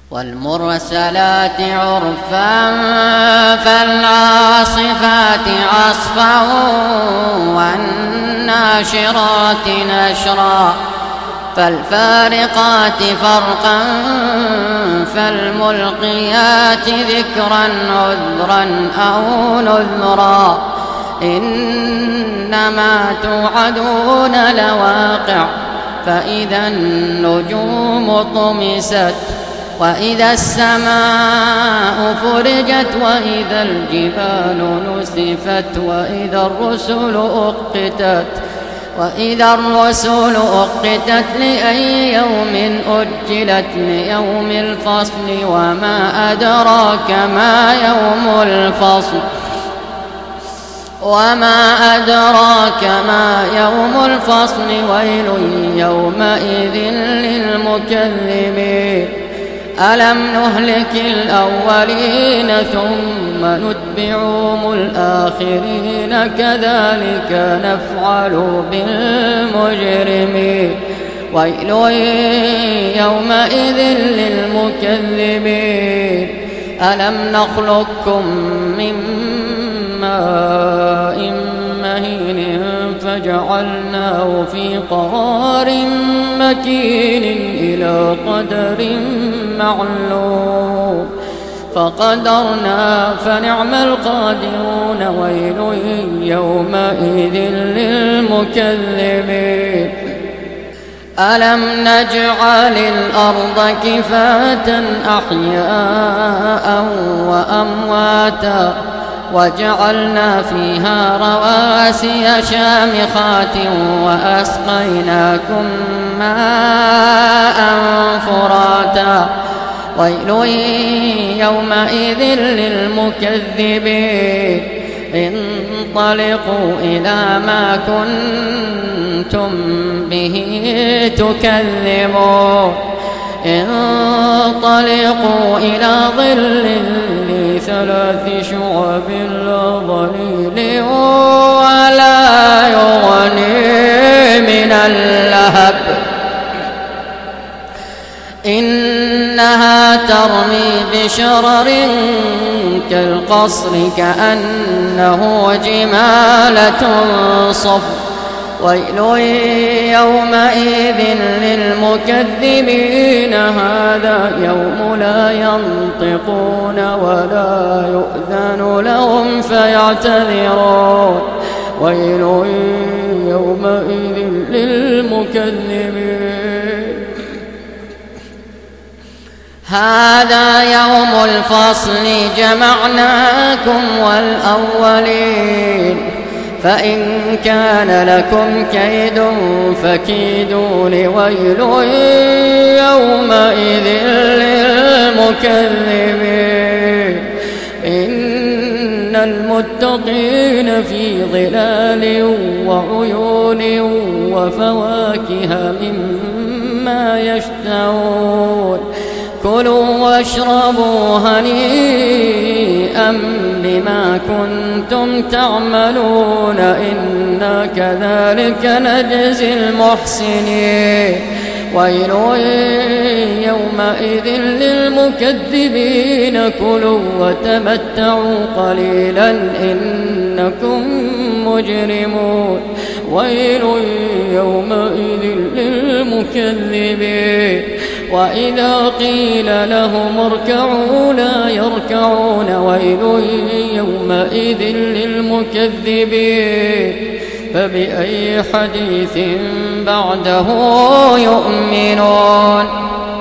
والمرسلات عرفا فالعاصفات عصفا والناشرات نشرا فالفارقات فرقا فالملقيات ذكرا عذرا أو نذرا إنما توعدون لواقع فإذا النجوم طمست وإذا السماء فرجت وإذا الجبال نسفت وإذا الرسل أقتت لأي يوم أجلت ليوم الفصل وما أدراك ما يوم الفصل ويل يومئذ للمكذبين ألم نهلك الأولين ثم نتبعهم الآخرين كذلك نفعل بالمجرمين ويل يومئذ للمكذبين ألم نخلقكم من ماء مهين فجعلناه في قرار مكين إلى قدر معلوم فقدرنا فنعم القادرون ويل يومئذ للمكذبين ألم نجعل الأرض كفاة أحياء وأمواتا وجعلنا فيها رواسي شامخات وأسقيناكم ماء فراتا ويل يومئذ للمكذبين انطلقوا إلى ما كنتم به تكذبون انطلقوا إلى ظل ذي 3 شعب لا ظليل ولا يغني من اللهب إنها ترمي بشرر كالقصر كأنه جمالة صفر ويل يومئذ للمكذبين هذا يوم لا ينطقون ولا يؤذن لهم فيعتذرون ويل يومئذ للمكذبين هذا يوم الفصل جمعناكم والأولين فإن كان لكم كيد فكيدون ويل يومئذ للمكذبين إن المتقين في ظلال وعيون وفواكه مما يشتهون كلوا واشربوا هنيئا بما كنتم تعملون إنا كذلك نجزي المحسنين ويل يومئذ للمكذبين كلوا وتمتعوا قليلا إنكم مجرمون ويل يومئذ للمكذبين وإذا قيل لهم اركعوا لا يركعون ويل يومئذ للمكذبين فبأي حديث بعده يؤمنون